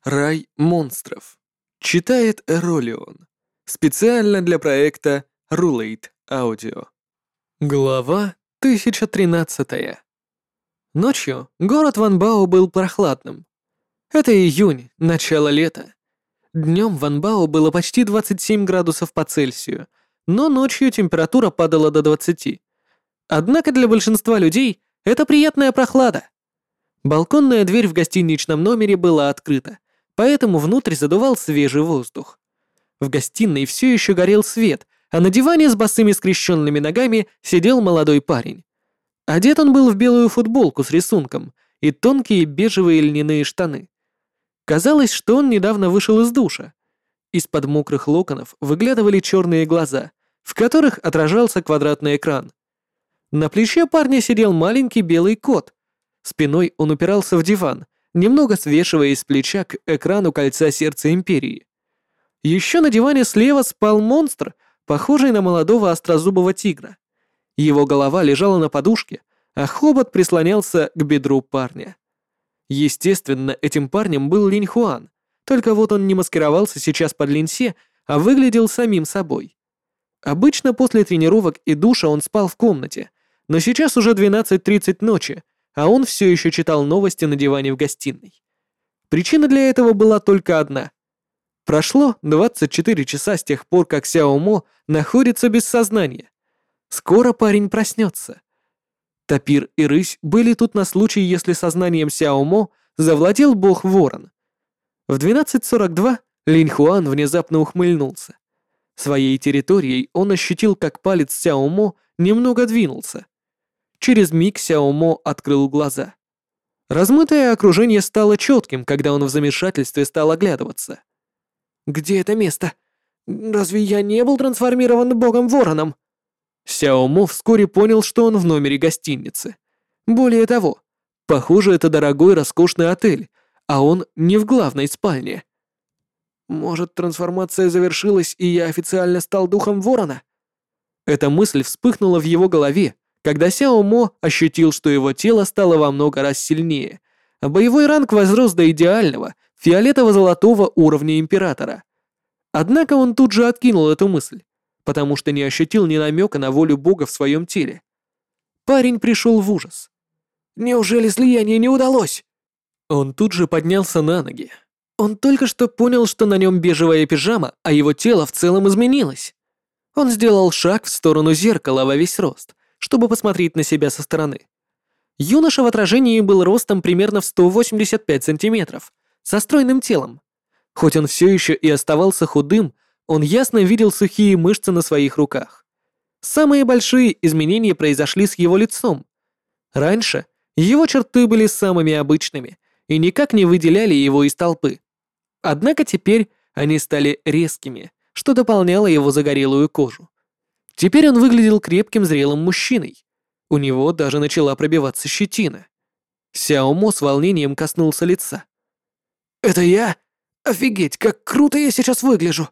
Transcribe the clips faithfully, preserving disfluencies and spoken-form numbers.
Рай монстров. Читает Эролион. Специально для проекта Rulate Audio. Глава тысяча тринадцатая. Ночью город Ванбао был прохладным. Это июнь, начало лета. Днем в Ванбао было почти двадцать семь градусов по Цельсию, но ночью температура падала до двадцати. Однако для большинства людей это приятная прохлада. Балконная дверь в гостиничном номере была открыта, поэтому внутрь задувал свежий воздух. В гостиной все еще горел свет, а на диване с босыми скрещенными ногами сидел молодой парень. Одет он был в белую футболку с рисунком и тонкие бежевые льняные штаны. Казалось, что он недавно вышел из душа. Из-под мокрых локонов выглядывали черные глаза, в которых отражался квадратный экран. На плече парня сидел маленький белый кот. Спиной он упирался в диван, немного свешиваясь с плеча к экрану кольца сердца Империи. Еще на диване слева спал монстр, похожий на молодого острозубого тигра. Его голова лежала на подушке, а хобот прислонялся к бедру парня. Естественно, этим парнем был Линь Хуан, только вот он не маскировался сейчас под линьсе, а выглядел самим собой. Обычно после тренировок и душа он спал в комнате, но сейчас уже двенадцать тридцать ночи, а он все еще читал новости на диване в гостиной. Причина для этого была только одна. Прошло двадцать четыре часа с тех пор, как Сяо Мо находится без сознания. Скоро парень проснется. Тапир и рысь были тут на случай, если сознанием Сяо Мо завладел бог Ворон. В двенадцать сорок два Линь Хуан внезапно ухмыльнулся. Своей территорией он ощутил, как палец Сяо Мо немного двинулся. Через миг Сяо Мо открыл глаза. Размытое окружение стало четким, когда он в замешательстве стал оглядываться. «Где это место? Разве я не был трансформирован богом Вороном?» Сяо Мо вскоре понял, что он в номере гостиницы. Более того, похоже, это дорогой роскошный отель, а он не в главной спальне. «Может, трансформация завершилась, и я официально стал духом Ворона?» Эта мысль вспыхнула в его голове, когда Сяо Мо ощутил, что его тело стало во много раз сильнее, а боевой ранг возрос до идеального, фиолетово-золотого уровня Императора. Однако он тут же откинул эту мысль, потому что не ощутил ни намека на волю Бога в своем теле. Парень пришел в ужас. «Неужели слияние не удалось?» Он тут же поднялся на ноги. Он только что понял, что на нем бежевая пижама, а его тело в целом изменилось. Он сделал шаг в сторону зеркала во весь рост, чтобы посмотреть на себя со стороны. Юноша в отражении был ростом примерно в сто восемьдесят пять сантиметров, со стройным телом. Хоть он все еще и оставался худым, он ясно видел сухие мышцы на своих руках. Самые большие изменения произошли с его лицом. Раньше его черты были самыми обычными и никак не выделяли его из толпы. Однако теперь они стали резкими, что дополняло его загорелую кожу. Теперь он выглядел крепким зрелым мужчиной. У него даже начала пробиваться щетина. Сяо Мо с волнением коснулся лица. «Это я? Офигеть, как круто я сейчас выгляжу!»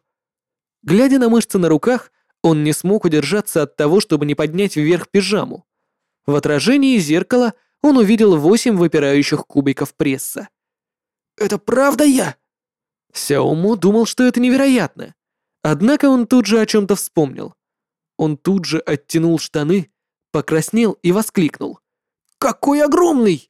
Глядя на мышцы на руках, он не смог удержаться от того, чтобы не поднять вверх пижаму. В отражении зеркала он увидел восемь выпирающих кубиков пресса. «Это правда я?» Сяо Мо думал, что это невероятно. Однако он тут же о чем-то вспомнил. Он тут же оттянул штаны, покраснел и воскликнул. «Какой огромный!»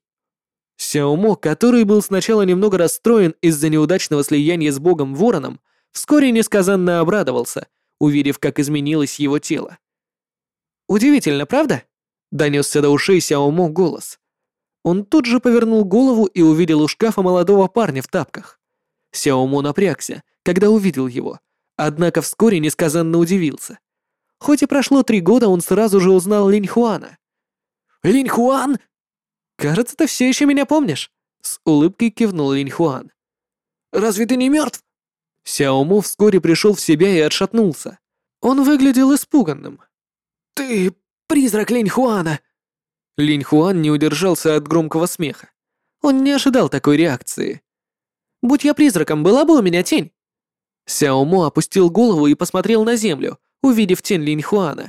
Сяо Мо, который был сначала немного расстроен из-за неудачного слияния с богом Вороном, вскоре несказанно обрадовался, увидев, как изменилось его тело. «Удивительно, правда?» — донесся до ушей Сяо Мо голос. Он тут же повернул голову и увидел у шкафа молодого парня в тапках. Сяо Мо напрягся, когда увидел его, однако вскоре несказанно удивился. Хоть и прошло три года, он сразу же узнал Линь Хуана. «Линь Хуан?» «Кажется, ты все еще меня помнишь», — с улыбкой кивнул Линь Хуан. «Разве ты не мертв?» Сяо Мо вскоре пришел в себя и отшатнулся. Он выглядел испуганным. «Ты призрак Линь Хуана!» Линь Хуан не удержался от громкого смеха. Он не ожидал такой реакции. «Будь я призраком, была бы у меня тень». Сяо Мо опустил голову и посмотрел на землю, увидев тень Линь Хуана.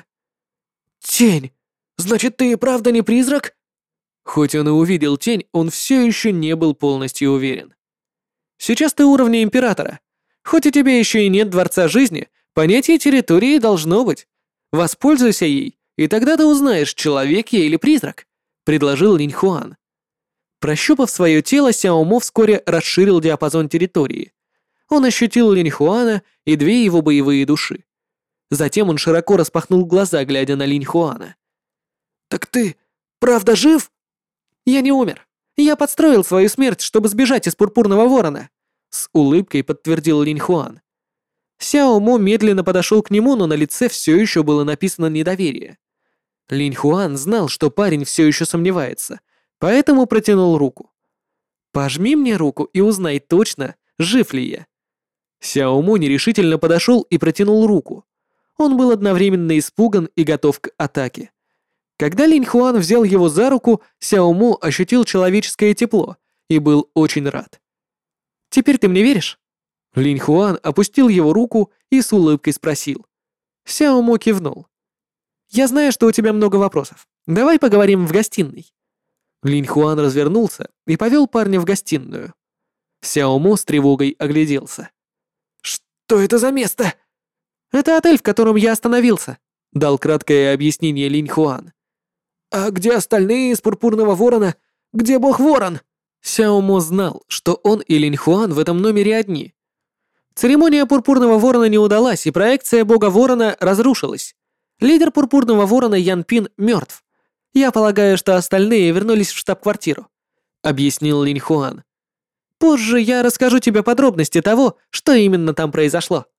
«Тень? Значит, ты и правда не призрак?» Хоть он и увидел тень, он все еще не был полностью уверен. Сейчас ты уровня императора. Хоть у тебя еще и нет дворца жизни, понятие территории должно быть. Воспользуйся ей, и тогда ты узнаешь, человек я или призрак», — предложил Линь Хуан. Прощупав свое тело, Сяо Мо вскоре расширил диапазон территории. Он ощутил Линь Хуана и две его боевые души. Затем он широко распахнул глаза, глядя на Линь Хуана. «Так ты правда жив?» «Я не умер. Я подстроил свою смерть, чтобы сбежать из Пурпурного Ворона», — с улыбкой подтвердил Линь Хуан. Сяо Мо медленно подошел к нему, но на лице все еще было написано недоверие. Линь Хуан знал, что парень все еще сомневается, поэтому протянул руку. «Пожми мне руку и узнай точно, жив ли я». Сяо Мо нерешительно подошел и протянул руку. Он был одновременно испуган и готов к атаке. Когда Линь Хуан взял его за руку, Сяо Мо ощутил человеческое тепло и был очень рад. «Теперь ты мне веришь?» Линь Хуан опустил его руку и с улыбкой спросил. Сяо Мо кивнул. «Я знаю, что у тебя много вопросов. Давай поговорим в гостиной». Линь Хуан развернулся и повел парня в гостиную. Сяо Мо с тревогой огляделся. «Что это за место?» «Это отель, в котором я остановился», — дал краткое объяснение Линь Хуан. «А где остальные из Пурпурного Ворона? Где Бог Ворон?» Сяо Мо знал, что он и Линь Хуан в этом номере одни. Церемония Пурпурного Ворона не удалась, и проекция Бога Ворона разрушилась. Лидер Пурпурного Ворона Ян Пин мертв. Я полагаю, что остальные вернулись в штаб-квартиру», — объяснил Линь Хуан. «Позже я расскажу тебе подробности того, что именно там произошло».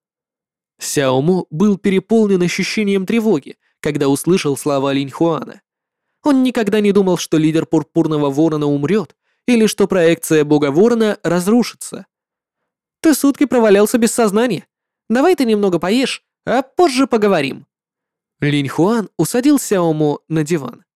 Сяо Мо был переполнен ощущением тревоги, когда услышал слова Линь Хуана. Он никогда не думал, что лидер Пурпурного Ворона умрет, или что проекция Бога Ворона разрушится. «Ты сутки провалялся без сознания. Давай ты немного поешь, а позже поговорим». Линь Хуан усадил Сяо Мо на диван.